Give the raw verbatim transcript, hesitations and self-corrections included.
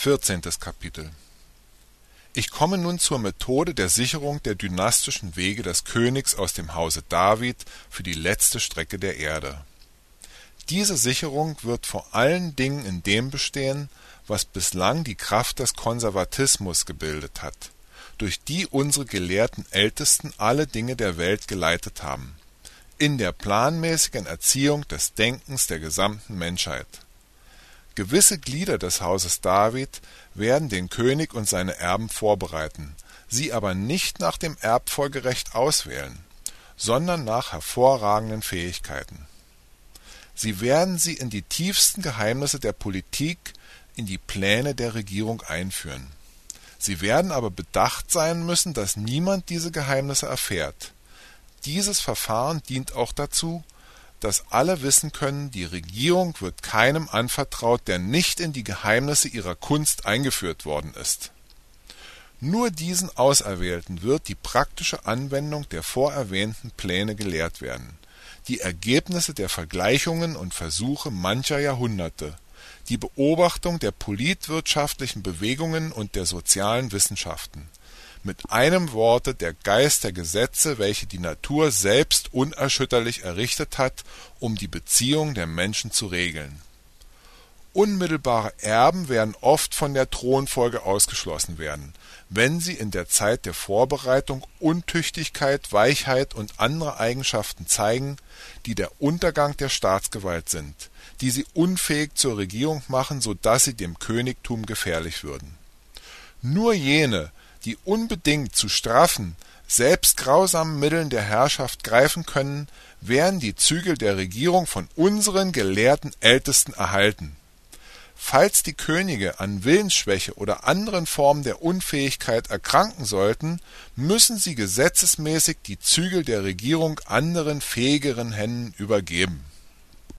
vierzehntes Kapitel. Ich komme nun zur Methode der Sicherung der dynastischen Wege des Königs aus dem Hause David für die letzte Strecke der Erde. Diese Sicherung wird vor allen Dingen in dem bestehen, was bislang die Kraft des Konservatismus gebildet hat, durch die unsere gelehrten Ältesten alle Dinge der Welt geleitet haben, in der planmäßigen Erziehung des Denkens der gesamten Menschheit. Gewisse Glieder des Hauses David werden den König und seine Erben vorbereiten, sie aber nicht nach dem Erbfolgerecht auswählen, sondern nach hervorragenden Fähigkeiten. Sie werden sie in die tiefsten Geheimnisse der Politik, in die Pläne der Regierung einführen. Sie werden aber bedacht sein müssen, dass niemand diese Geheimnisse erfährt. Dieses Verfahren dient auch dazu, dass alle wissen können, die Regierung wird keinem anvertraut, der nicht in die Geheimnisse ihrer Kunst eingeführt worden ist. Nur diesen Auserwählten wird die praktische Anwendung der vorerwähnten Pläne gelehrt werden, die Ergebnisse der Vergleichungen und Versuche mancher Jahrhunderte, die Beobachtung der politwirtschaftlichen Bewegungen und der sozialen Wissenschaften. Mit einem Worte der Geist der Gesetze, welche die Natur selbst unerschütterlich errichtet hat, um die Beziehung der Menschen zu regeln. Unmittelbare Erben werden oft von der Thronfolge ausgeschlossen werden, wenn sie in der Zeit der Vorbereitung Untüchtigkeit, Weichheit und andere Eigenschaften zeigen, die der Untergang der Staatsgewalt sind, die sie unfähig zur Regierung machen, so dass sie dem Königtum gefährlich würden. Nur jene, die unbedingt zu straffen, selbst grausamen Mitteln der Herrschaft greifen können, werden die Zügel der Regierung von unseren gelehrten Ältesten erhalten. Falls die Könige an Willensschwäche oder anderen Formen der Unfähigkeit erkranken sollten, müssen sie gesetzesmäßig die Zügel der Regierung anderen fähigeren Händen übergeben.